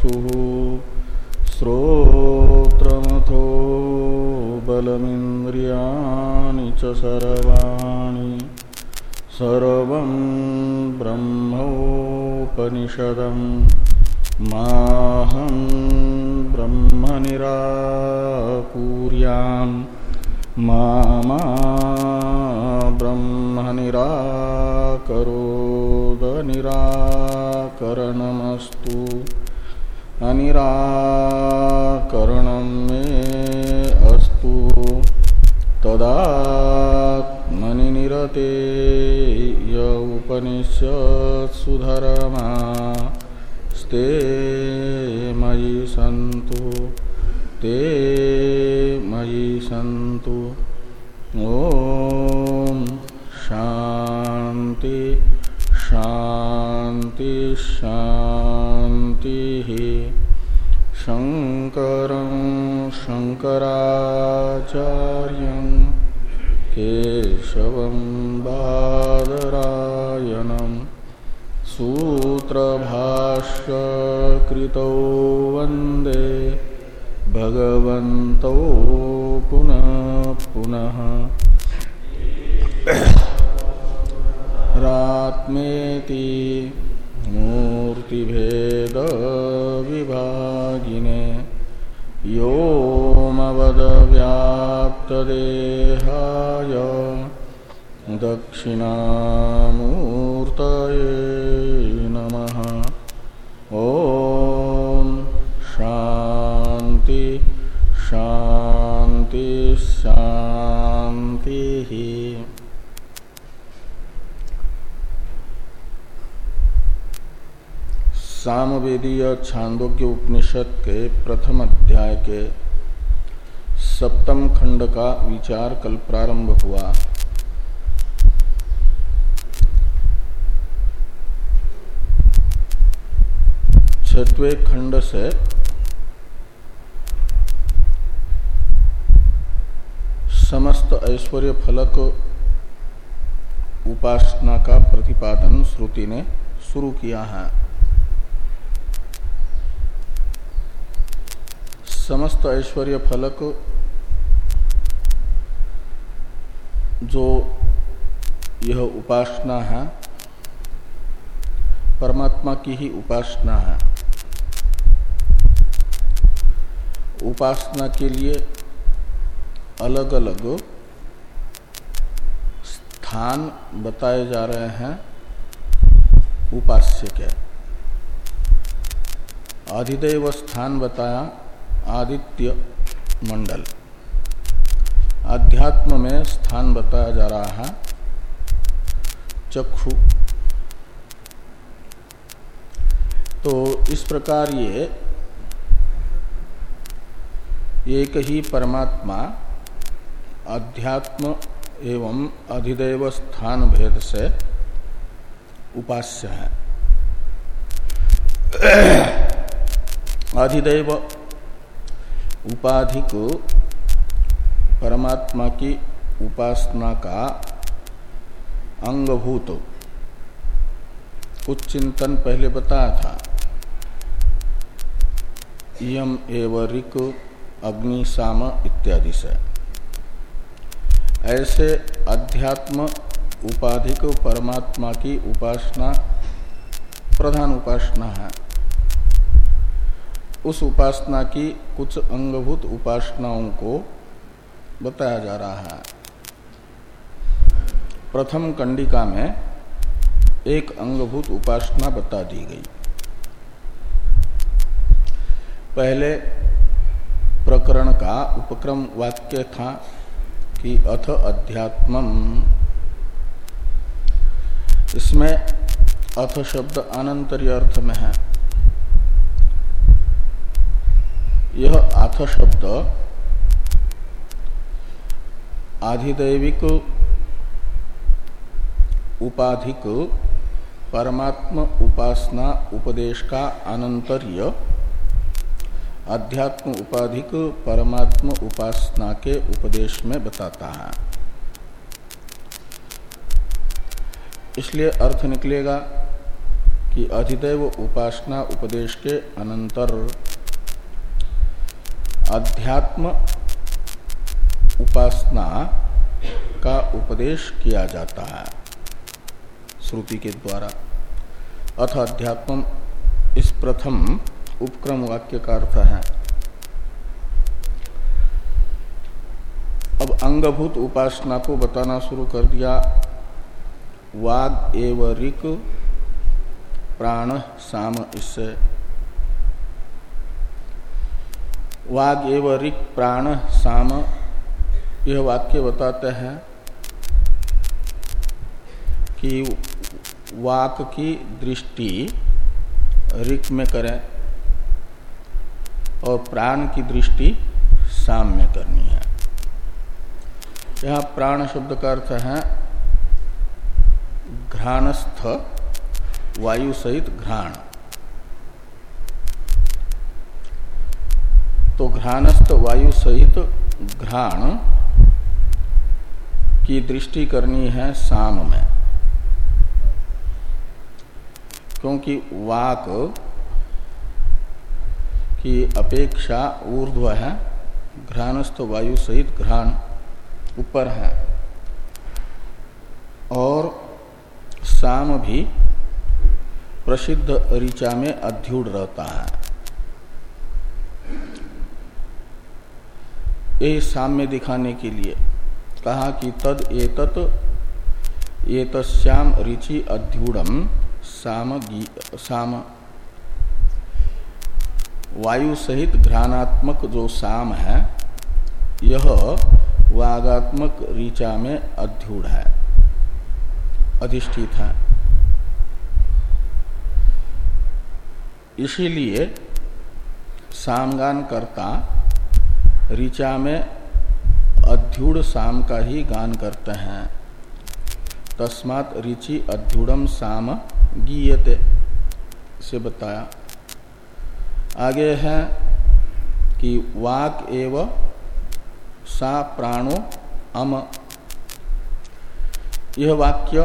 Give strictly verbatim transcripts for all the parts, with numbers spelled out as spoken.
चक्षुः श्रोत्रमथो बलमिन्द्रियाणि च सर्वाणि सर्वं ब्रह्मोपनिषदं माहं ब्रह्म निराकुर्यां मा मा ब्रह्म निराकरोद निराकरणमस्तु अनिराकरणं मे अस्तु तदात्मनि निरते य उपनिषत्सु धर्मा स्ते मयि सन्तु ते मयि सन्तु। ओम शांति शांति शांति। शंकरं शंकराचार्यं केशवं बादरायणं सूत्रभाष्यकृतौ वन्दे भगवन्तौ पुनः पुनः। रात्मेति मूर्तिभेद विभागिने व्योमवद व्याप्तदेहाय दक्षिणामूर्तये नमः। ओम शांति शांति शांति। सामवेदीय छांदोग्य उपनिषद के प्रथम अध्याय के सप्तम खंड का विचार कल प्रारंभ हुआ। छठवें खंड से समस्त ऐश्वर्य फलक उपासना का प्रतिपादन श्रुति ने शुरू किया है। समस्त ऐश्वर्य फलक जो यह उपासना है परमात्मा की ही उपासना है। उपासना के लिए अलग अलग स्थान बताए जा रहे हैं उपास्य के। अधिदैव स्थान बताया आदित्य मंडल, अध्यात्म में स्थान बताया जा रहा है चक्षु। तो इस प्रकार ये एक ही परमात्मा अध्यात्म एवं अधिदैव स्थान भेद से उपास्य है। अधिदैव उपाधिक परमात्मा की उपासना का अंगभूत कुछ चिंतन पहले बताया था। यम एव ऋक अग्नि साम इत्यादि से ऐसे अध्यात्म उपाधिक परमात्मा की उपासना प्रधान उपासना है। उस उपासना की कुछ अंगभूत उपासनाओं को बताया जा रहा है। प्रथम कंडिका में एक अंगभूत उपासना बता दी गई। पहले प्रकरण का उपक्रम वाक्य था कि अथ अध्यात्मम। इसमें अथ शब्द अनंतर्य अर्थ में है। यह अथ शब्द आधिदैविक उपाधिक परमात्म उपासना उपदेश का अनंतर्य अध्यात्म उपाधिक परमात्म उपासना के उपदेश में बताता है। इसलिए अर्थ निकलेगा कि अधिदैव उपासना उपदेश के अनंतर अध्यात्म उपासना का उपदेश किया जाता है श्रुति के द्वारा। अथ अध्यात्म इस प्रथम उपक्रम वाक्य का अर्थ है। अब अंगभूत उपासना को बताना शुरू कर दिया। वाग एव ऋक प्राण साम, इससे वाग एव ऋक प्राण साम यह वाक्य बताते हैं कि वाक की दृष्टि ऋक में करें और प्राण की दृष्टि साम में करनी है। यहाँ प्राण शब्द का अर्थ है घ्राणस्थ वायु सहित घ्राण। तो घ्राणस्थ वायु सहित घ्राण की दृष्टि करनी है साम में, क्योंकि वाक की अपेक्षा ऊर्ध्व है, घ्राणस्थ वायु सहित घ्राण ऊपर है, और साम भी प्रसिद्ध ऋचा में अध्युड़ रहता है। यही साम्य दिखाने के लिए कहा कि तद एतत एतस्याम ऋचि अध्युड़म साम साम। वायु सहित घ्राणात्मक जो साम है यह वागात्मक ऋचा में अध्युड़ है, अधिष्ठित है। इसीलिए सामगान करता ऋचा में अध्युड़ साम का ही गान करते हैं। तस्मात् ऋचि अध्युड़म साम गीयते से बताया। आगे है कि वाक एव सा प्राणो अम। यह वाक्य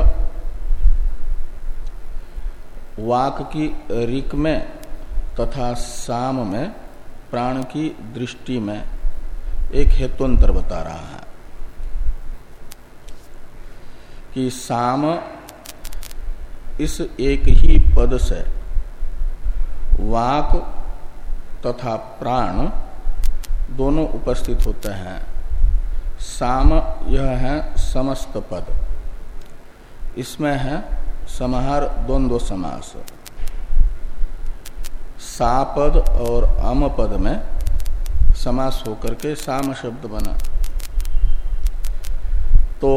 वाक की ऋक में तथा साम में प्राण की दृष्टि में एक हेतुअंतर बता रहा है कि साम इस एक ही पद से वाक तथा प्राण दोनों उपस्थित होते हैं। साम यह है समस्त पद, इसमें है समाहार द्वंद्व समास। सा पद और अम पद में समास होकर के साम शब्द बना। तो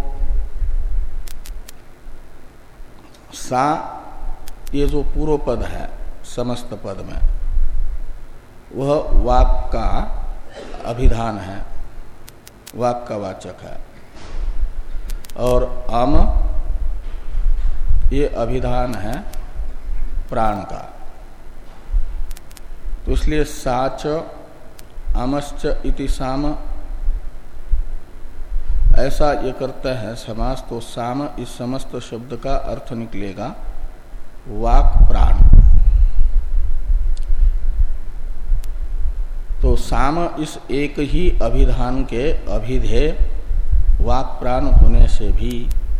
सा ये जो पूर्व पद है समस्त पद में वह वाक का अभिधान है, वाक का वाचक है, और अम ये अभिधान है प्राण का। तो इसलिए साच अमश्च इति साम ऐसा ये करता है समास। तो साम इस समस्त शब्द का अर्थ निकलेगा वाक प्राण। तो साम इस एक ही अभिधान के अभिधेय वाक प्राण होने से भी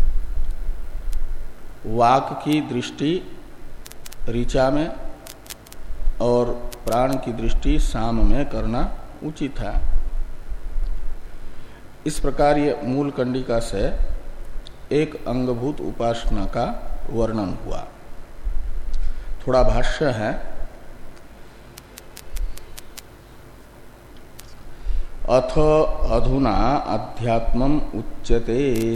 वाक की दृष्टि ऋचा में और प्राण की दृष्टि साम में करना उचित है। इस प्रकार ये मूल कंडिका से एक अंगभूत उपासना का वर्णन हुआ। थोड़ा भाष्य है। अथ अधुना अध्यात्मम उच्यते।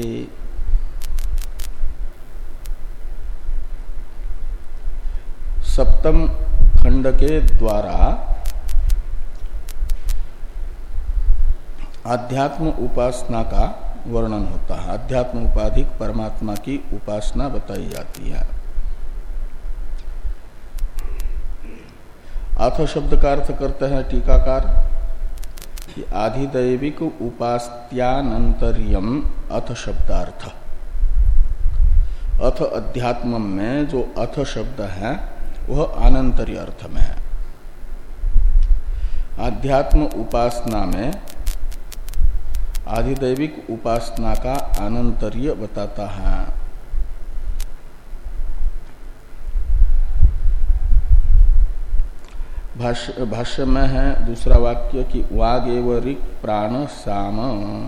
सप्तम खंड के द्वारा अध्यात्म उपासना का वर्णन होता है। अध्यात्म उपाधिक परमात्मा की उपासना बताई जाती है। अथ शब्द का अर्थ करते हैं टीकाकार कि आधिदैविक उपास्त्यानंतर्यम अथ शब्दार्थ। अथ अध्यात्म में जो अथ शब्द है वह आनंतर्य अर्थ में है। आध्यात्म उपासना में आधिदैविक उपासना का आनंतर्य बताता है। भाष्य भाष्य में है दूसरा वाक्य कि वाग एव ऋक् प्राण साम,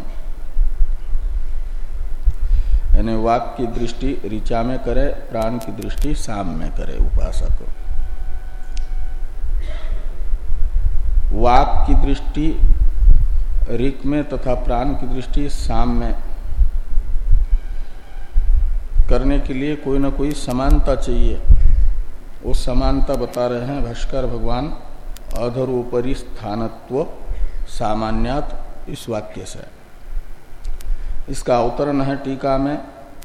यानी वाक की दृष्टि ऋचा में करे, प्राण की दृष्टि साम में करे उपासक। वाक की दृष्टि ऋक में तथा प्राण की दृष्टि साम में करने के लिए कोई ना कोई समानता चाहिए। वो समानता बता रहे हैं भाष्कर भगवान अधरोपरि स्थानत्व सामान्यात इस वाक्य से। इसका अवतरण है टीका में,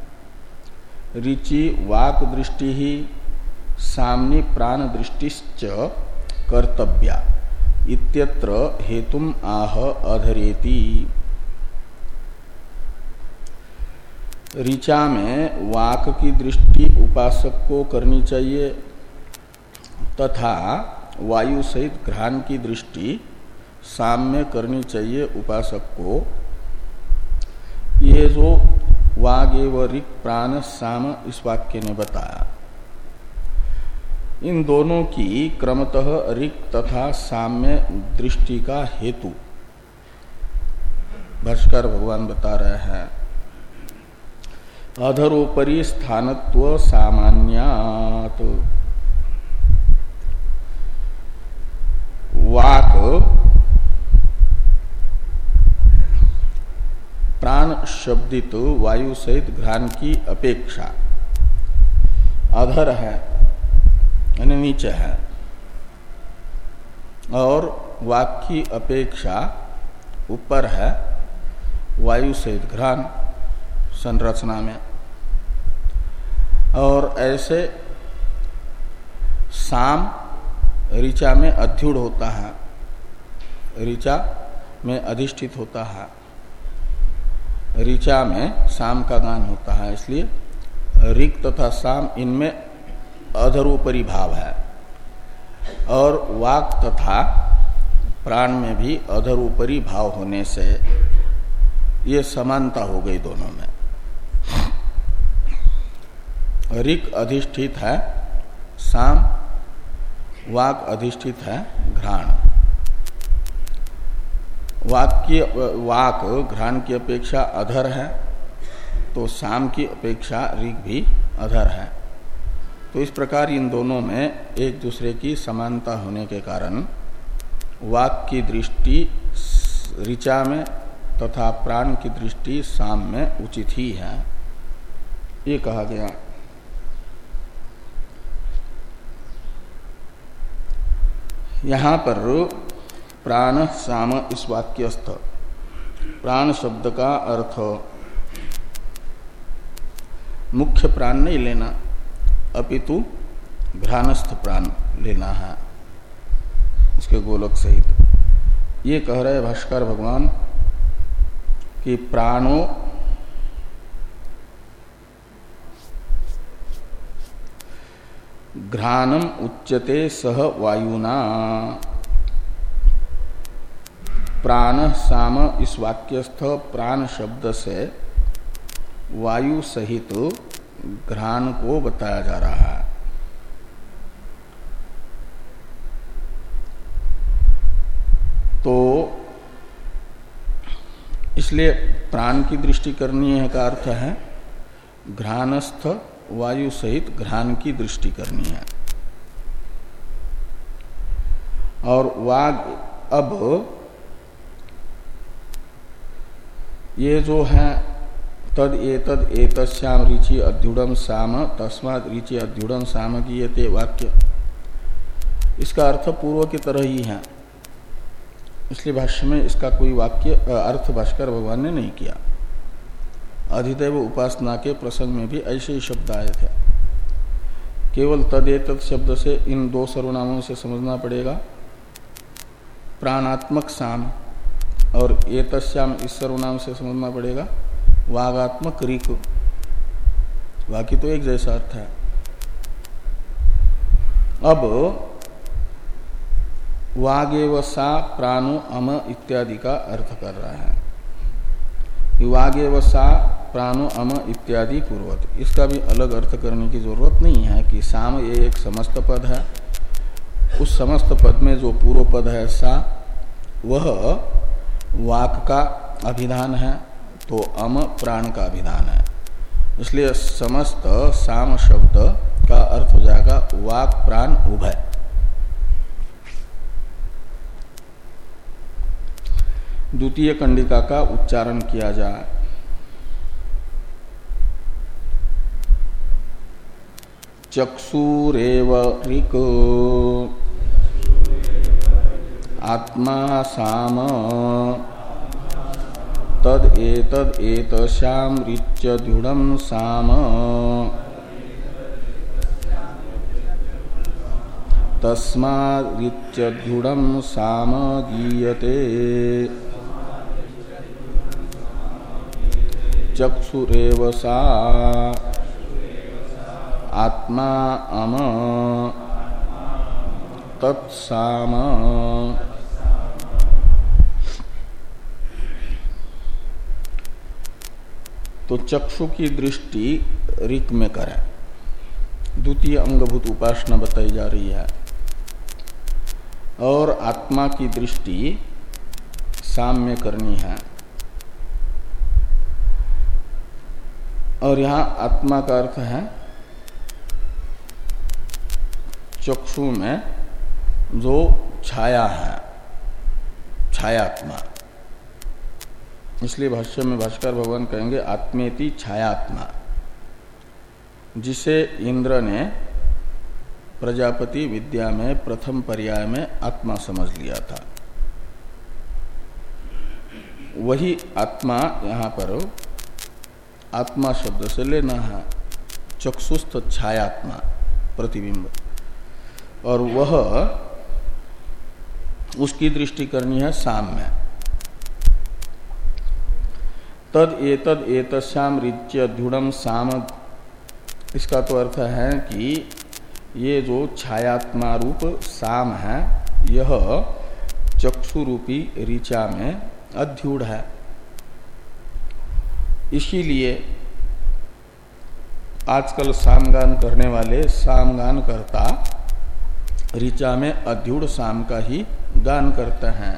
ऋचि वाक दृष्टि ही साम्नि प्राण दृष्टिश्च कर्तव्या इत्यत्र हेतुम आह अधरेति। ऋचा में वाक की दृष्टि उपासक को करनी चाहिए तथा वायु सहित घ्राण की दृष्टि साम में करनी चाहिए उपासक को। ये जो वाग एव ऋक् प्राण साम इस वाक्य ने बताया, इन दोनों की क्रमतः ऋक् तथा साम्य दृष्टि का हेतु भाष्कर भगवान बता रहे हैं। अधरोपरि स्थानत्व सामान्यात, वाक प्राण शब्दित वायु सहित घ्राण की अपेक्षा अधर है यानी नीचे है, और वाक की अपेक्षा ऊपर है वायु सहित घ्राण संरचना में। और ऐसे साम ऋचा में अध्युढ़ होता है, ऋचा में अधिष्ठित होता है, ऋचा में साम का गान होता है, इसलिए ऋक् तथा साम इनमें अधरोपरि भाव है। और वाक तथा प्राण में भी अधरोपरि भाव होने से ये समानता हो गई दोनों में। ऋक् अधिष्ठित है साम, वाक अधिष्ठित है घ्राण। वाक की वाक घ्राण की अपेक्षा अधर है, तो साम की अपेक्षा ऋक् भी अधर है। तो इस प्रकार इन दोनों में एक दूसरे की समानता होने के कारण वाक की दृष्टि ऋचा में तथा प्राण की दृष्टि साम में उचित ही है, ये कहा गया। यहां पर प्राण साम इस वाक्यस्थ प्राण शब्द का अर्थ मुख्य प्राण नहीं लेना, अपितु घ्राणस्थ प्राण लेना है उसके गोलक सहित। ये कह रहे भाष्कर भगवान कि प्राणो घ्राणम उच्यते सह वायुना। प्राण साम इस वाक्यस्थ प्राण शब्द से वायु सहित घ्राण को बताया जा रहा है। तो इसलिए प्राण की दृष्टि करनी है का अर्थ है घ्राणस्थ वायु सहित घ्राण की दृष्टि करनी है। और वाग अब ये जो है तद एतद एतस्याम ऋचि अध्युढ़म साम तस्मात् ऋचि अध्युढ़म साम की ये ते वाक्य, इसका अर्थ पूर्व की तरह ही है। इसलिए भाष्य में इसका कोई वाक्य अर्थ भाष्कर भगवान ने नहीं किया। अधिदैव उपासना के प्रसंग में भी ऐसे ही शब्द आए थे। केवल तदेतत शब्द से इन दो सर्वनामों से समझना पड़ेगा, प्राणात्मक साम, और एतस्याम इस सर्वनाम से समझना पड़ेगा वागात्मक ऋक्। बाकी तो एक जैसा अर्थ है। अब वागेव सा प्राणो अम इत्यादि का अर्थ कर रहा है कि वागेव सा प्राणो अम इत्यादि पूर्वत, इसका भी अलग अर्थ करने की जरूरत नहीं है कि साम ये एक समस्त पद है, उस समस्त पद में जो पूर्व पद है सा वह वाक का अभिधान है, तो अम प्राण का अभिधान है। इसलिए समस्त साम शब्द का अर्थ हो जाएगा वाक प्राण उभय। द्वितीय कंडिका का उच्चारण किया जाए। चक्षुरेव ऋक् आत्मा साम तद एतद एतस्याम ऋच्यद्युडं साम तस्माद् ऋच्यद्युडं साम गीयते। चक्षुरेव सा आत्मा अम तत्साम। तो चक्षु की दृष्टि ऋक् में करें, द्वितीय अंगभूत उपासना बताई जा रही है, और आत्मा की दृष्टि साम में करनी है। और यहां आत्मा का अर्थ है चक्षु में जो छाया है, छायात्मा। इसलिए भाष्य में भास्कर भगवान कहेंगे आत्मेति छायात्मा, जिसे इंद्र ने प्रजापति विद्या में प्रथम पर्याय में आत्मा समझ लिया था, वही आत्मा यहां पर आत्मा शब्द से लेना है। चक्षुस्थ छायात्मा प्रतिबिंब, और वह उसकी दृष्टि करनी है साम में। तद एतद एतस्याम ऋच्यद्युडं साम, इसका तो अर्थ है कि ये जो छायात्मा रूप साम है यह चक्षु रूपी ऋचा में अध्युड है। इसीलिए आजकल सामगान करने वाले सामगान करता ऋचा में अध्युड साम का ही गान करते हैं।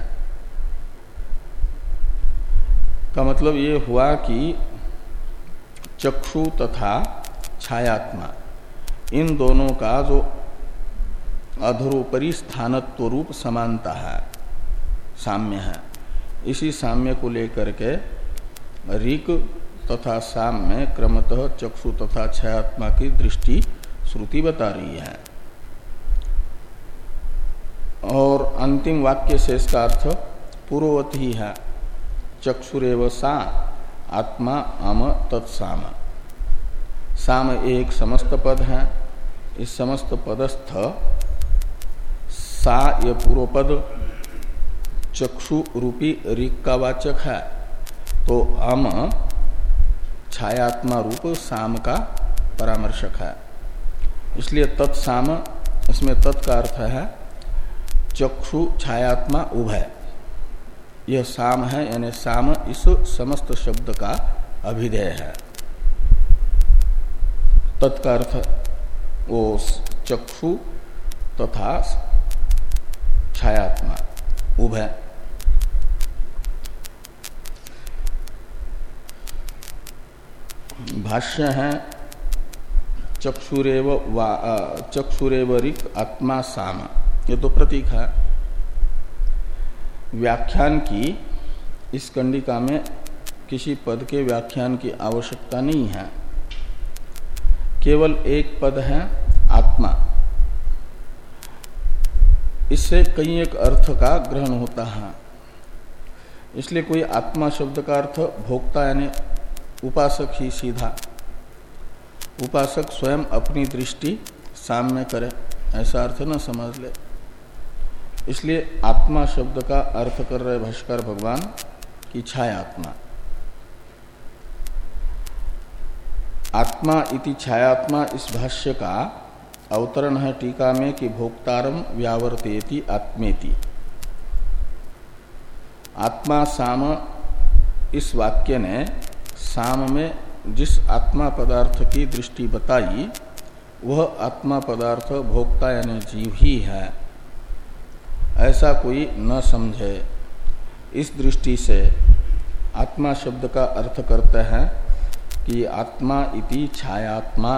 का मतलब ये हुआ कि चक्षु तथा छायात्मा इन दोनों का जो अधरोपरि स्थानत्व रूप समानता है, साम्य है। इसी साम्य को लेकर के ऋक् तथा साम में क्रमतः चक्षु तथा छायात्मा की दृष्टि श्रुति बता रही है। और अंतिम वाक्य से इसका अर्थ पूर्ववत ही है। चक्षुरेव सा आत्मा अम तत्साम। साम एक समस्त पद है, इस समस्त पदस्थ सा यह पूर्व पद चक्षु रूपी ऋक् का वाचक है, तो अम छायात्मा रूप साम का परामर्शक है। इसलिए तत्साम, इसमें तत् का अर्थ है चक्षु छायात्मा उभय। यह साम है, यानी साम इस समस्त शब्द का अभिधेय है। तत्का अर्थ वो चक्षु तथा छायात्मा उभय। भाष्य है चक्षुरेव वा चक्षुरेव ऋक् आत्मा साम, ये तो प्रतीक है। व्याख्यान की इस कंडिका में किसी पद के व्याख्यान की आवश्यकता नहीं है, केवल एक पद है आत्मा। इससे कई एक अर्थ का ग्रहण होता है। इसलिए कोई आत्मा शब्द का अर्थ भोक्ता यानी उपासक ही सीधा, उपासक स्वयं अपनी दृष्टि सामने करे, ऐसा अर्थ न समझ ले। इसलिए आत्मा शब्द का अर्थ कर रहे भाष्कर भगवान की छाया आत्मा। आत्मा इति छायात्मा इस भाष्य का अवतरण है टीका में कि भोक्तारम व्यावर्तेति आत्मेति। आत्मा साम इस वाक्य ने साम में जिस आत्मा पदार्थ की दृष्टि बताई वह आत्मा पदार्थ भोक्ता यानी जीव ही है, ऐसा कोई न समझे। इस दृष्टि से आत्मा शब्द का अर्थ करते हैं कि आत्मा इति छायात्मा।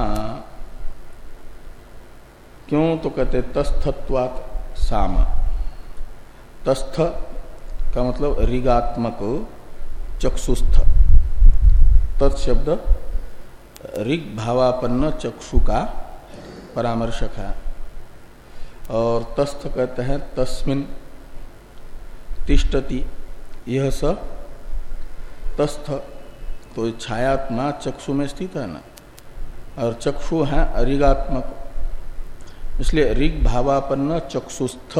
क्यों? तो कहते तस्थत्वात् साम। तस्थ का मतलब ऋगात्मक चक्षुस्थ। तत्शब्द ऋग भावापन्न चक्षु का परामर्शक है। और तस्थ कहते हैं तस्मिन् तिष्ठति, यह स तस्थ। तो छायात्मा चक्षु में स्थित है ना, और चक्षु है ऋगात्मक, इसलिए ऋग भावापन्न चक्षुस्थ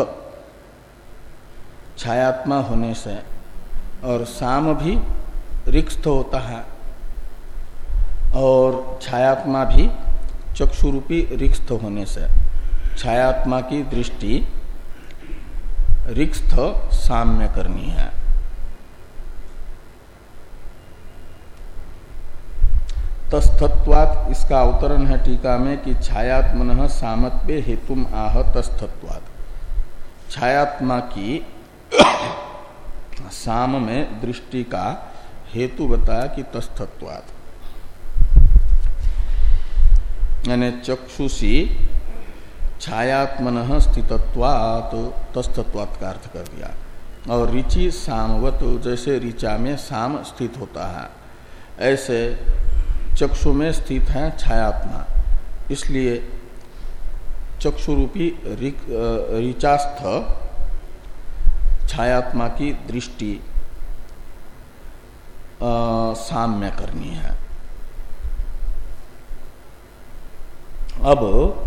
छायात्मा होने से। और साम भी ऋक्स्थ होता है और छायात्मा भी चक्षुरूपी ऋक्स्थ होने से छायात्मा की दृष्टि ऋक्स्थ साम्य करनी है। तस्थत्वात् इसका अवतरण है टीका में कि छायात्मनः सामत्वे हेतुम आह तस्थत्वात्। छायात्मा की साम में दृष्टि का हेतु बताया कि तस्थत्वात्, यानी चक्षुषी छायात्मनः स्थितत्वात् तस्थत्वात् का अर्थ कर दिया। और ऋचि सामवत, जैसे ऋचा में साम स्थित होता है ऐसे चक्षु में स्थित है छायात्मा, इसलिए चक्षुरूपी ऋचास्थ छायात्मा की दृष्टि साम्य करनी है। अब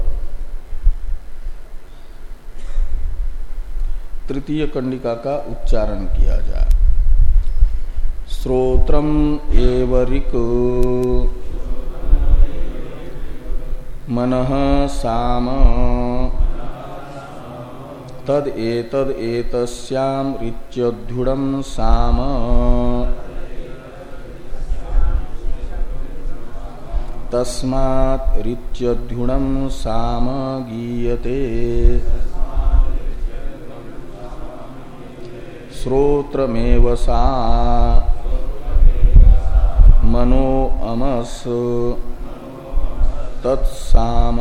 तृतीय कंडिका का उच्चारण किया जाए। श्रोत्रम एव ऋक् मनः साम तद एतद एतस्याम ऋच्यध्युडं साम तस्मात् ऋच्यध्युडं साम गीयते। श्रोत्रमेव सा मनो अमस तत्साम।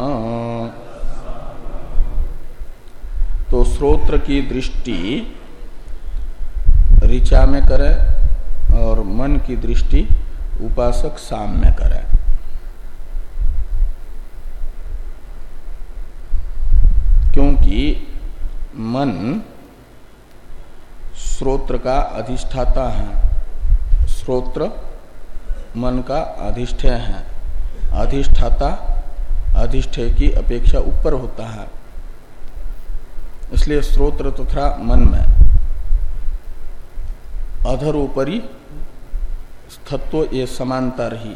तो श्रोत्र की दृष्टि ऋचा में करे और मन की दृष्टि उपासक साम में करे। क्योंकि मन श्रोत्र का अधिष्ठाता है, श्रोत्र मन का अधिष्ठेय है। अधिष्ठाता अधिष्ठेय की अपेक्षा ऊपर होता है, इसलिए श्रोत्र तथा मन में अधरोपरि स्थत्व ये समानता रही।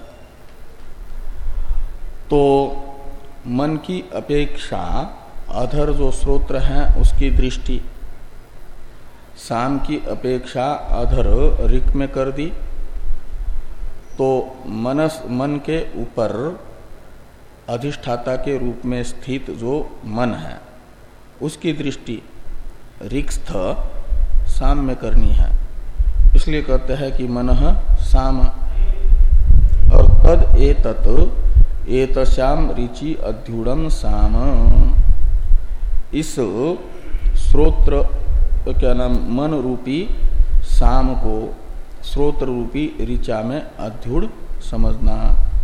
तो मन की अपेक्षा अधर जो श्रोत्र है उसकी दृष्टि साम की अपेक्षा अधर ऋक् में कर दी, तो मनस मन के ऊपर अधिष्ठाता के रूप में स्थित जो मन है उसकी दृष्टि ऋक्स्थ साम में करनी है। इसलिए कहते हैं कि मनः साम। और तद एतत् एतस्याम ऋचि अध्युडम साम, इस श्रोत्र क्या नाम मन रूपी साम को श्रोत्र रूपी ऋचा में अध्युड समझना।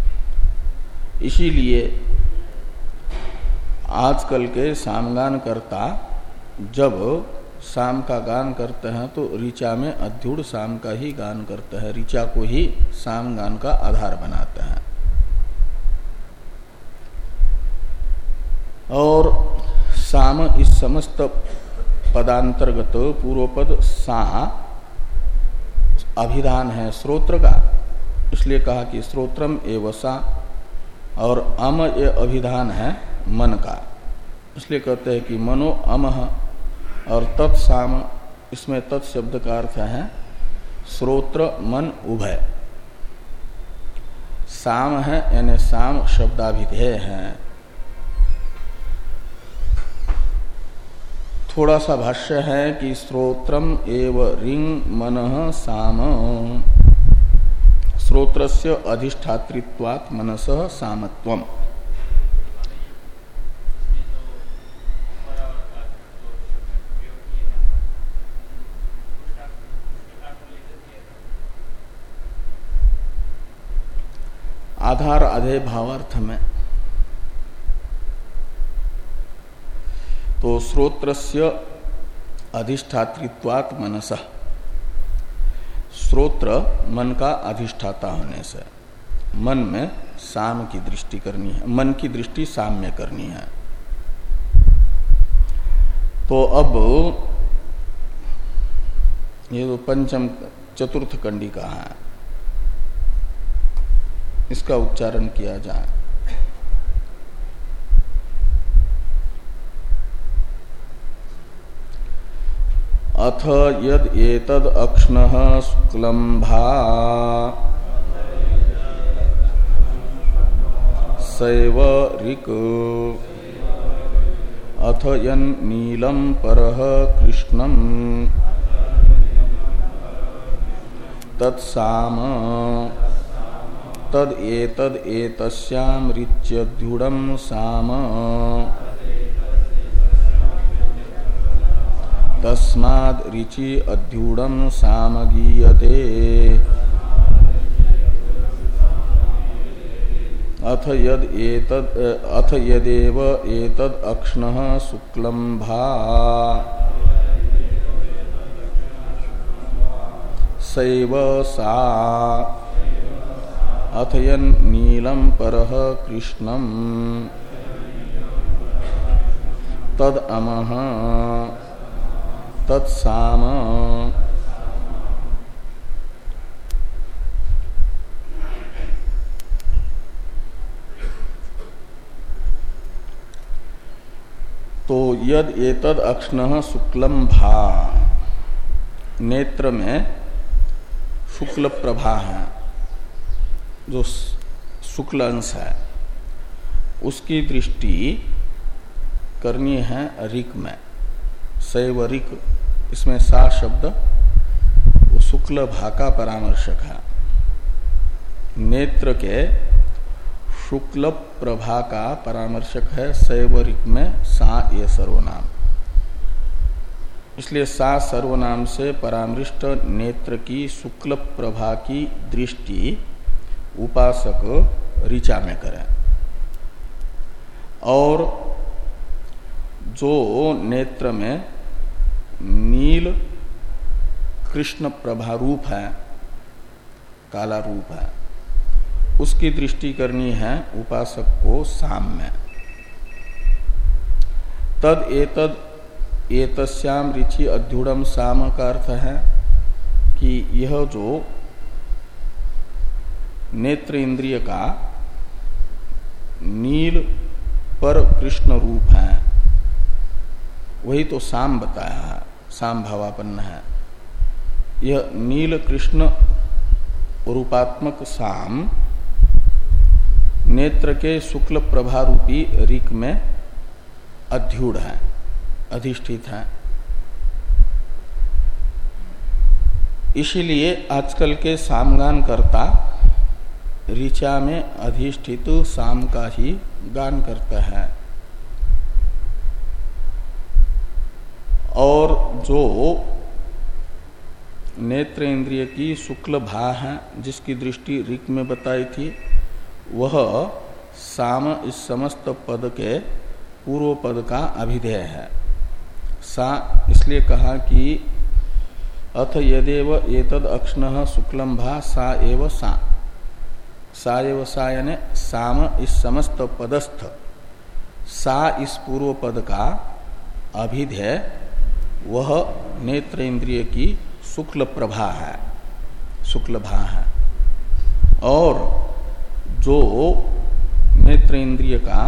इसीलिए आजकल के सामगान करता जब साम का गान करते हैं तो ऋचा में अध्युड साम का ही गान करते हैं, ऋचा को ही साम गान का आधार बनाते हैं। और साम इस समस्त पदांतर्गत पूर्वपद सा अभिधान है श्रोत्र का, इसलिए कहा कि श्रोत्रम एव सा। और अम ये अभिधान है मन का, इसलिए कहते हैं कि मनो अमह। और तत्साम, इसमें तत् शब्द का अर्थ है श्रोत्र मन उभय। साम है यानी साम शब्दाभिधेय है। थोड़ा सा भाष्य है कि श्रोत्रम एव रिंग मनः साम, श्रोत्रस्य अधिष्ठातृत्वात् मनसः सामत्वम्। आधार आधेय भावार्थ में तो श्रोत्रस्य अधिष्ठातृत्वात् मनसः, श्रोत्र मन का अधिष्ठाता होने से मन में साम की दृष्टि करनी है, मन की दृष्टि साम में करनी है। तो अब ये तो पंचम चतुर्थ कंडिका है, इसका उच्चारण किया जाए। अथ यद एतद अक्ष्णः शुक्लम्भा सैव ऋक् अथ यन् नीलं परः कृष्णं तत्साम तद एतद एतस्याम ऋच्यद्युडं साम तस्माद् ऋचि अद्युडं साम गीयते। अथ यद एतद अथ यदेव एतद अक्ष्णः शुक्लम्भा सैव सा अथ यन् नीलं परः कृष्णं तद अमः तत्साम। तो यद एतद अक्ष्णः शुक्लम्भा, नेत्र में शुक्ल प्रभा है, जो शुक्ल अंश है, उसकी दृष्टि करनी है ऋक में, सैव ऋक। इसमें सा शब्द वो शुक्ल भा का परामर्शक है। नेत्र के शुक्ल प्रभा का परामर्शक है सैव ऋक में सा ये सर्वनाम। इसलिए सा सर्वनाम से परामृष्ट नेत्र की शुक्ल प्रभा की दृष्टि उपासक ऋचा में करें। और जो नेत्र में नील कृष्ण प्रभा रूप है, काला रूप है, उसकी दृष्टि करनी है उपासक को साम में। तद एतद एतस्याम ऋचि अध्युडम साम का अर्थ है कि यह जो नेत्र इंद्रिय का नील पर कृष्ण रूप है वही तो साम बताया है, साम भावापन्न है। यह नील कृष्ण रूपात्मक साम नेत्र के शुक्ल प्रभा रूपी ऋक में अध्युड है, अधिष्ठित है। इसीलिए आजकल के सामगान करता ऋचा में अधिष्ठित साम का ही गान करता है। और जो नेत्र इंद्रिय की शुक्ल भा है, जिसकी दृष्टि ऋक में बताई थी, वह साम इस समस्त पद के पूर्व पद का अभिधेय है। सा इसलिए कहा कि अथ यदेव एतद अक्ष्णः शुक्लम भा सा एव सा, सा एव सा यानी साम इस समस्त पदस्थ, सा इस पूर्व पद का अभिधेय वह नेत्र इंद्रिय की शुक्ल प्रभा है, शुक्ल भा है। और जो नेत्र इंद्रिय का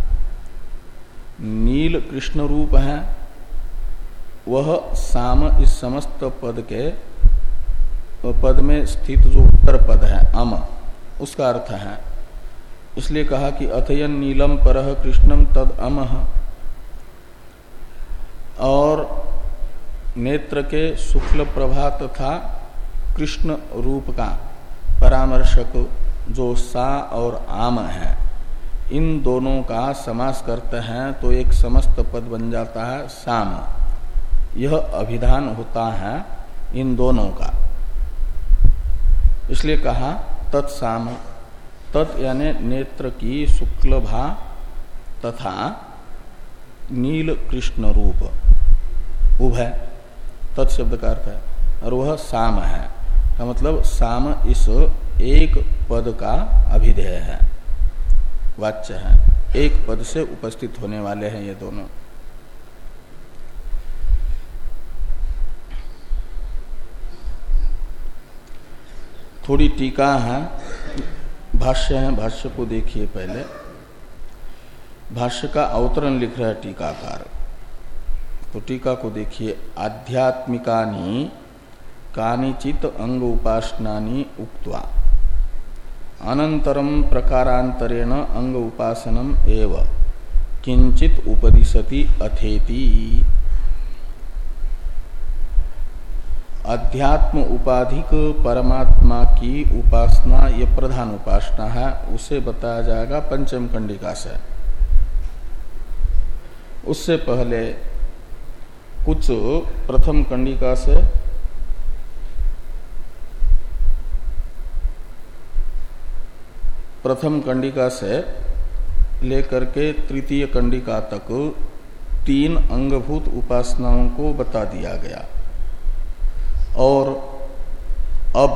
नील कृष्ण रूप है, वह साम इस समस्त पद के पद में स्थित जो उत्तर पद है अम, उसका अर्थ है। इसलिए कहा कि अथयन नीलम परह कृष्णम तद अमः। और नेत्र के शुक्ल प्रभा तथा कृष्ण रूप का परामर्शक जो सा और आम है, इन दोनों का समास करते हैं तो एक समस्त पद बन जाता है साम। यह अभिधान होता है इन दोनों का, इसलिए कहा तत्साम। तत् यानी नेत्र की शुक्ल भा तथा नील कृष्ण रूप उभय, तत्शब्द का अर्थ है, और वह साम है का मतलब साम इस एक पद का अभिधेय है, वाच्य है, एक पद से उपस्थित होने वाले हैं ये दोनों। थोड़ी टीका है, भाष्य है, भाष्य को देखिए पहले। भाष्य का अवतरण लिख रहा है टीकाकार, तो टीका को देखिए। आध्यात्मिकानि कानिचित अंग उपासनानि उक्त्वा अनंतरम प्रकारांतरेण अंग उपासनम एव किंचित उपदिशति अथेति। अध्यात्म उपाधिक परमात्मा की उपासना ये प्रधान उपासना है, उसे बताया जाएगा पंचम कंडिका से। उससे पहले कुछ प्रथम कंडिका से प्रथम कंडिका से लेकर के तृतीय कंडिका तक तीन अंगभूत उपासनाओं को बता दिया गया। और अब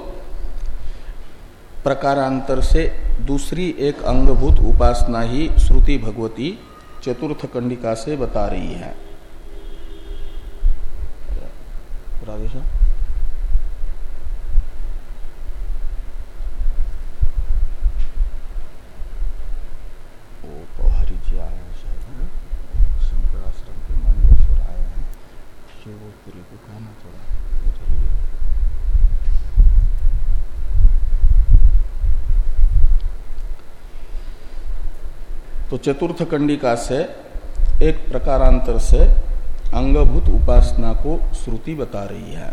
प्रकारांतर से दूसरी एक अंगभूत उपासना ही श्रुति भगवती चतुर्थ कंडिका से बता रही है। राधेश पौहारी जी आए हैं, शायद शंकर आश्रम के मंगलेश्वर आए हैं, शिवपुरी को कहना थोड़ा। तो चतुर्थ कंडिका से एक प्रकारांतर से अंगभूत उपासना को श्रुति बता रही है।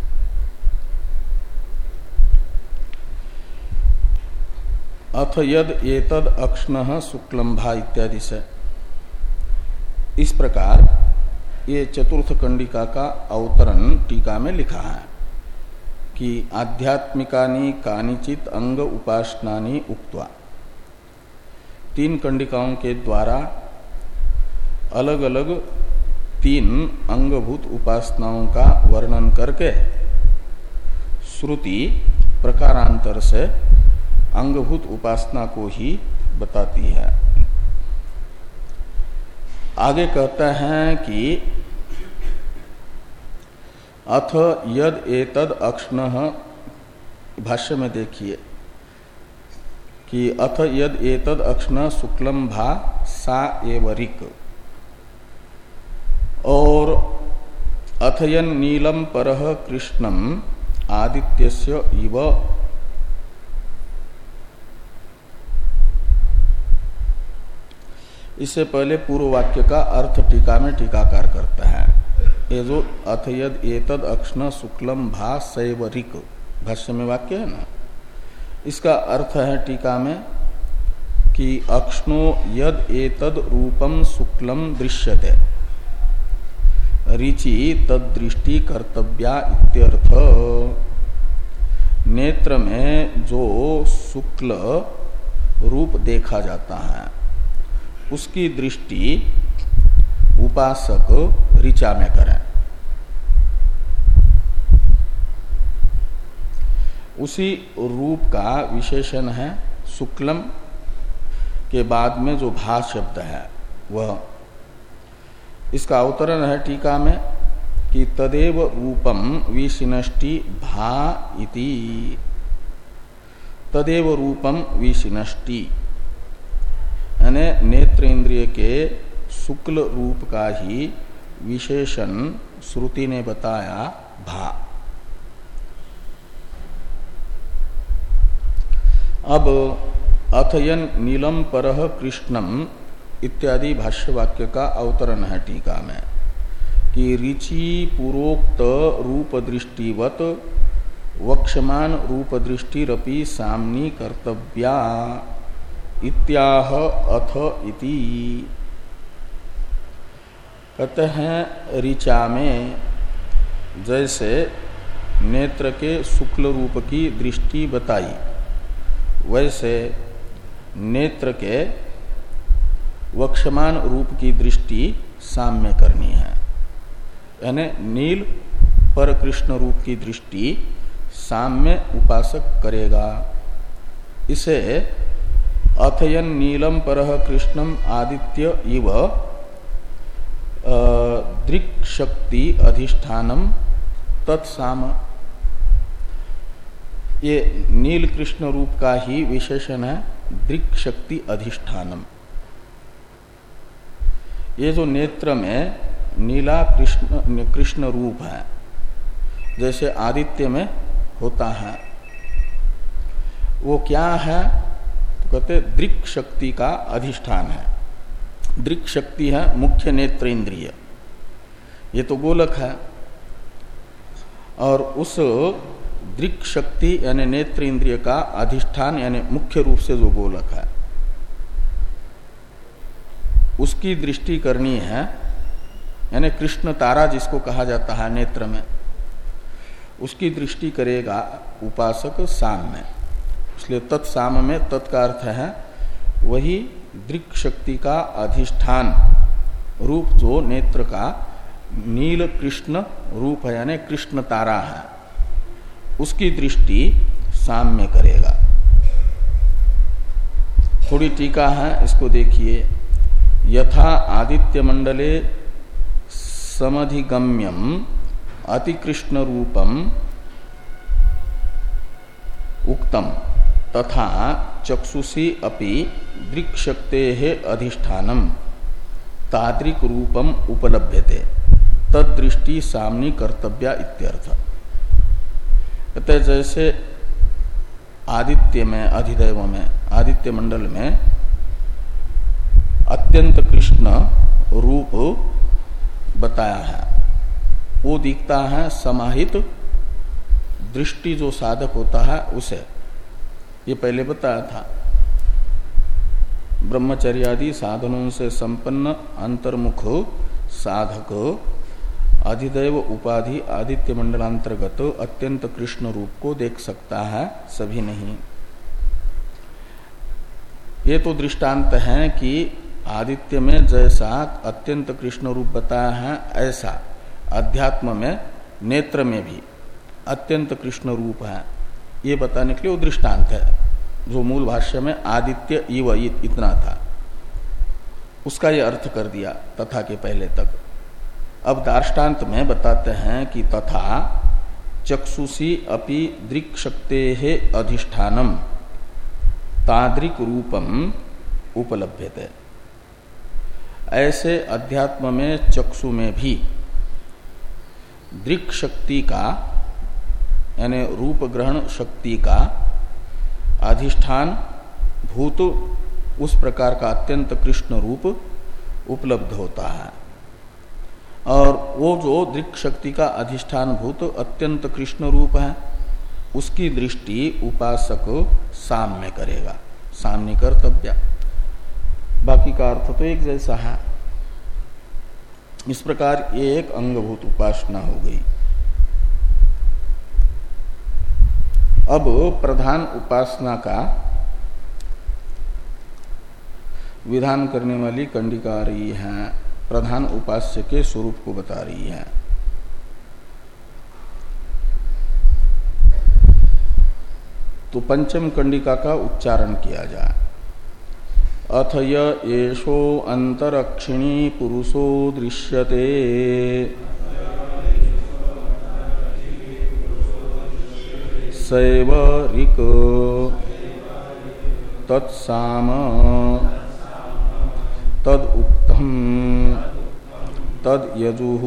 अथ यद एतद अक्ष्णः शुक्लंभा इत्यादि से, इस प्रकार ये चतुर्थ कंडिका का अवतरण टीका में लिखा है कि आध्यात्मिकानि कानिचित अंग उपासनानि उक्त्वा, तीन कंडिकाओं के द्वारा अलग अलग तीन अंगभूत उपासनाओं का वर्णन करके श्रुति प्रकारांतर से अंगभूत उपासना को ही बताती है। आगे कहते हैं कि अथ यद एतद अक्ष्णः, भाष्य में देखिए कि अथ यद एतद अक्ष्ण शुक्लम भा सा एवरिक, और अथयन नीलम परह कृष्णम आदित्यस्य इव, इससे पहले पूर्व वाक्य का अर्थ टीका में टीकाकार करता है। ये जो अथ यद एतद अक्ष्ण शुक्लम भा सैवरिक भाष्य में वाक्य है ना, इसका अर्थ है टीका में कि अक्ष्णो यद एतद रूपम शुक्लम दृश्यते रिचि तदृष्टि कर्तव्या इत्यर्थ। नेत्र में जो शुक्ल रूप देखा जाता है उसकी दृष्टि उपासक ऋचा में करें। उसी रूप का विशेषण है शुक्लम के बाद में जो भा शब्द है वह। इसका अवतरण है टीका में कि तदेव रूपम विशिनष्टि भा इति। तदेव रूपम विशिनष्टि, यानी नेत्र इंद्रिय के शुक्ल रूप का ही विशेषण श्रुति ने बताया भा। अब अथयन नीलम परह कृष्णम इत्यादि भाष्य वाक्य का अवतरण है टीका में कि ऋचि पूर्वोक्त रूप दृष्टिवत वक्षमान रूप दृष्टिरपि साम्नी कर्तव्या इत्याह अथ इति। कहते हैं ऋचा में जैसे नेत्र के शुक्ल रूप की दृष्टि बताई, वैसे नेत्र के वक्षमान रूप की दृष्टि साम्य करनी है। यानी नील पर कृष्ण रूप की दृष्टि साम्य उपासक करेगा। इसे अथयन नीलम परह कृष्णम आदित्य इव दृक् शक्ति अधिष्ठानम तत्साम, ये नील कृष्ण रूप का ही विशेषण है दृक् शक्ति अधिष्ठानम। ये जो नेत्र में नीला कृष्ण कृष्ण रूप है जैसे आदित्य में होता है, वो क्या है तो कहते दृक् शक्ति का अधिष्ठान है। दृक् शक्ति है मुख्य नेत्र इंद्रिय, ये तो गोलक है, और उस दृक् शक्ति यानी नेत्र इंद्रिय का अधिष्ठान यानी मुख्य रूप से जो गोलक है उसकी दृष्टि करनी है। यानी कृष्ण तारा जिसको कहा जाता है नेत्र में, उसकी दृष्टि करेगा उपासक साम में। इसलिए तत्साम में तत् का अर्थ है वही दृक् शक्ति का अधिष्ठान रूप जो नेत्र का नील कृष्ण रूप है यानी कृष्ण तारा है, उसकी दृष्टि साम्य करेगा। थोड़ी टीका है, इसको देखिए। यथा आदित्य मंडले समधिगम्यम अतिकृष्ण रूपम उक्तम तथा चक्षुषी अपि दृक् शक्तेः अधिष्ठानम तादृक् रूपम उपलभ्यते तदृष्टि साम्नी कर्तव्या इत्यर्थ। कहते जैसे आदित्य में अधिदैव में आदित्य मंडल में अत्यंत कृष्ण रूप बताया है, वो दिखता है समाहित दृष्टि जो साधक होता है उसे। ये पहले बताया था ब्रह्मचर्यादि साधनों से संपन्न अंतर्मुख साधक अधिदैव उपाधि आदित्य मंडलांतर्गत अत्यंत कृष्ण रूप को देख सकता है, सभी नहीं। ये तो दृष्टांत है कि आदित्य में जैसा अत्यंत कृष्ण रूप बताया है ऐसा अध्यात्म में नेत्र में भी अत्यंत कृष्ण रूप है, ये बताने के लिए वो दृष्टांत है। जो मूल भाष्य में आदित्य इव इतना था उसका ये अर्थ कर दिया तथा के पहले तक। अब दार्ष्टान्त में बताते हैं कि तथा चक्षुषी अपि दृक् शक्तेः अधिष्ठानम तादृक् रूपम उपलभ्यते। ऐसे अध्यात्म में चक्षु में भी दृक् शक्ति का यानी रूप ग्रहण शक्ति का अधिष्ठान भूत उस प्रकार का अत्यंत कृष्ण रूप उपलब्ध होता है। और वो जो दृक् शक्ति का अधिष्ठान भूत अत्यंत कृष्ण रूप है उसकी दृष्टि उपासक साम्य करेगा, साम्य कर्तव्य। बाकी का अर्थ तो एक जैसा है। इस प्रकार ये एक अंगभूत उपासना हो गई। अब प्रधान उपासना का विधान करने वाली कंडिका आ रही है, प्रधान उपास्य के स्वरूप को बता रही है। तो पंचम कंडिका का उच्चारण किया जाए। अथ येषो अंतरक्षिणी पुरुषो दृश्यते सैव ऋक् तत्साम तद उक्तम तद यजुः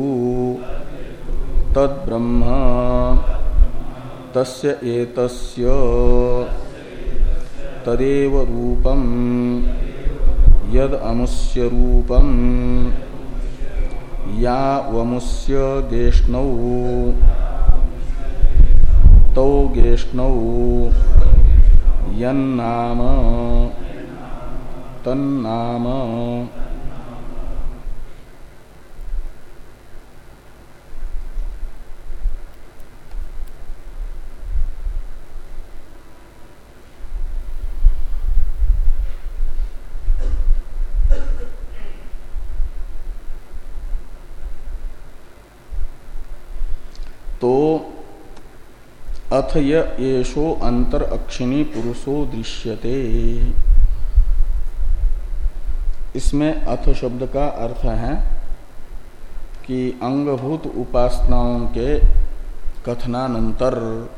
तद ब्रह्म तस्य एतस्य तदेव रूपम यद अमुष्य रूपम या वमुष्य गेष्णौ तौ गेष्णौ यन्नाम तन्नाम तो अथ येषो अंतर अक्षिणी पुरुषो दृश्यते। इसमें अथ शब्द का अर्थ है कि अंगभूत उपासनाओं के कथनानंतर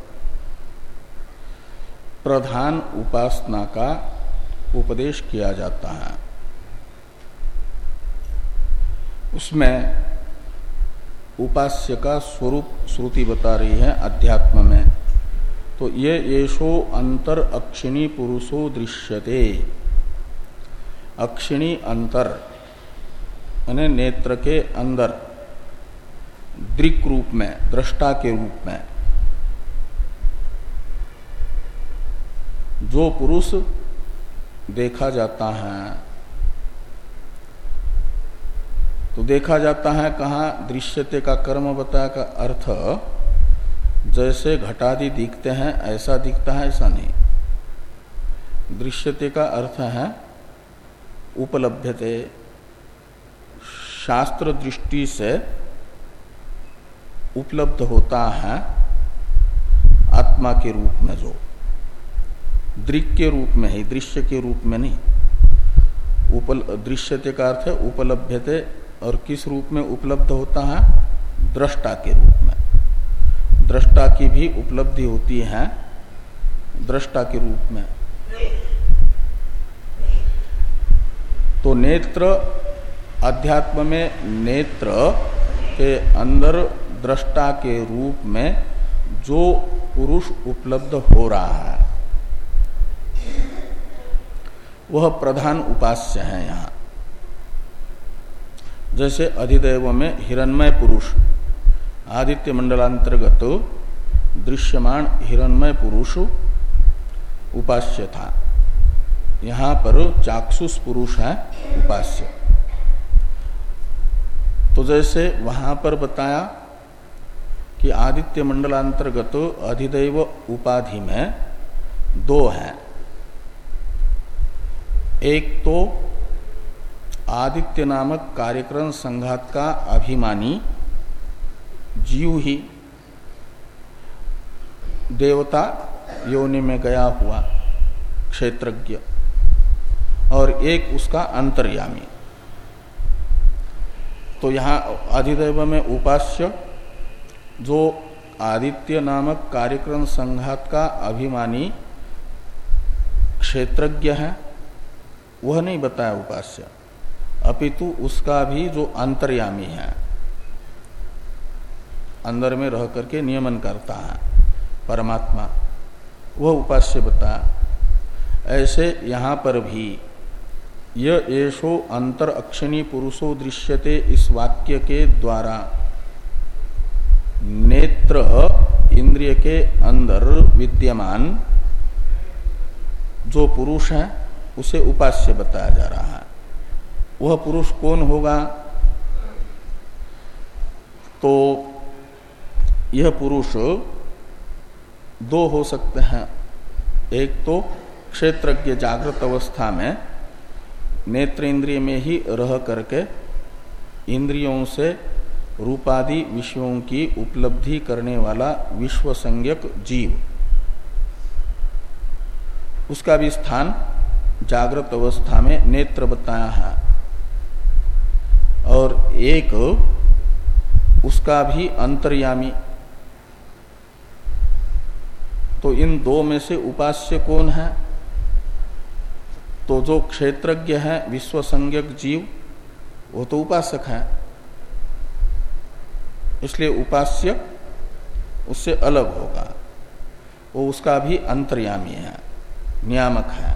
प्रधान उपासना का उपदेश किया जाता है। उसमें उपास्य का स्वरूप श्रुति बता रही है अध्यात्म में। तो ये येषो अंतर अक्षिणी पुरुषो दृश्यते। अक्षिणी अंतर यानी नेत्र के अंदर दृक् रूप में, दृष्टा के रूप में जो पुरुष देखा जाता है, तो देखा जाता है कहाँ? दृश्यते का कर्म बताया का अर्थ जैसे घटादि दिखते हैं ऐसा दिखता है, ऐसा नहीं। दृश्यते का अर्थ है उपलभ्यते, शास्त्र दृष्टि से उपलब्ध होता है आत्मा के रूप में, जो दृक् के रूप में है, दृश्य के रूप में नहीं। उपल दृश्यते का अर्थ है उपलभ्यते, और किस रूप में उपलब्ध होता है? दृष्टा के रूप में। दृष्टा की भी उपलब्धि होती है दृष्टा के रूप में। तो नेत्र, अध्यात्म में नेत्र के अंदर दृष्टा के रूप में जो पुरुष उपलब्ध हो रहा है वह प्रधान उपास्य है। यहाँ जैसे अधिदैव में हिरण्मय पुरुष, आदित्य मंडलांतर्गत दृश्यमान हिरण्मय पुरुष उपास्य था, यहाँ पर चाक्षुष पुरुष है उपास्य। तो जैसे वहां पर बताया कि आदित्य मंडलांतर्गत अधिदैव उपाधि में दो हैं। एक तो आदित्य नामक कार्यक्रम संघात का अभिमानी जीव ही देवता योनि में गया हुआ क्षेत्रज्ञ, और एक उसका अंतर्यामी। तो यहाँ अधिदैव में उपास्य जो आदित्य नामक कार्यक्रम संघात का अभिमानी क्षेत्रज्ञ है वह नहीं बताया उपास्य, अपितु उसका भी जो अंतर्यामी है, अंदर में रह करके नियमन करता है परमात्मा, वह उपास्य बताया। ऐसे यहाँ पर भी यह येषो अंतर अक्षिणी पुरुषो दृश्यते इस वाक्य के द्वारा नेत्र इंद्रिय के अंदर विद्यमान जो पुरुष है उसे उपास्य बताया जा रहा है। वह पुरुष कौन होगा? तो यह पुरुष दो हो सकते हैं। एक तो क्षेत्रज्ञ जागृत अवस्था में नेत्र इंद्रिय में ही रह करके इंद्रियों से रूपादि विषयों की उपलब्धि करने वाला विश्व संज्ञक जीव, उसका भी स्थान जागृत अवस्था में नेत्र बताया है। और एक उसका भी अंतर्यामी। तो इन दो में से उपास्य कौन है? तो जो क्षेत्रज्ञ है विश्व संज्ञक जीव वो तो उपासक है, इसलिए उपास्य उससे अलग होगा, वो उसका भी अंतर्यामी है, नियामक है।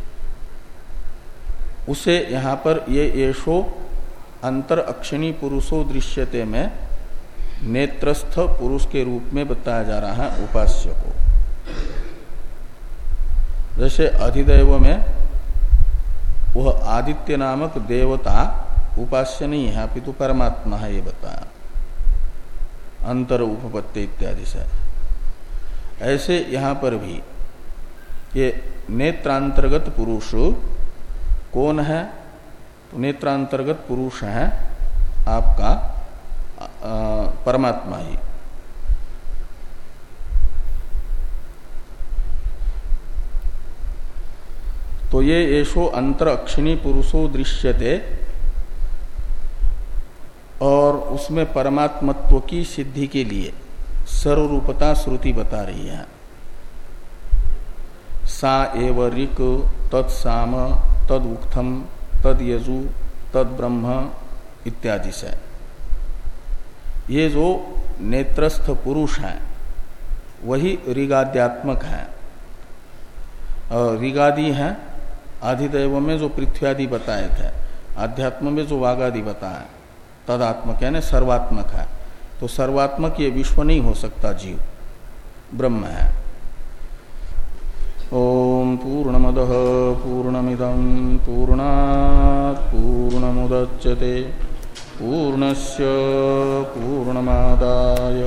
उसे यहां पर ये येषो अंतर अक्षिणी पुरुषो दृश्यते में नेत्रस्थ पुरुष के रूप में बताया जा रहा है उपास्य को। जैसे अधिदैव में वह आदित्य नामक देवता उपास्य नहीं है अपितु परमात्मा है, ये बताया अंतर उपपत्ति इत्यादि से। ऐसे यहां पर भी ये नेत्रांतर्गत पुरुष कौन है? तो नेत्रांतर्गत पुरुष है आपका आ, परमात्मा ही। तो ये येषो अंतर अक्षिणी पुरुषो दृश्यते, और उसमें परमात्मत्व की सिद्धि के लिए सर्वरूपता श्रुति बता रही है। सा एव ऋक् तत्साम तद उक्थम तद यजु तद ब्रह्म इत्यादि से। ये जो नेत्रस्थ पुरुष है वही ऋगाद्यात्मक है, और ऋगादि है आधिदैव में जो पृथ्व्यादि बताए थे, आध्यात्म में जो वागादि बताया तदात्मक यानी सर्वात्मक है। तो सर्वात्मक ये विश्व नहीं हो सकता, जीव ब्रह्म है। ओम पूर्णमदः पूर्णमिदं पूर्णात् पूर्णमुदच्यते पूर्णस्य पूर्णमादाय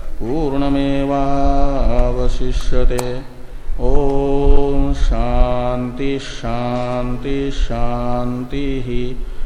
पूर्णमेवावशिष्यते। ओम शांति शांति शांति।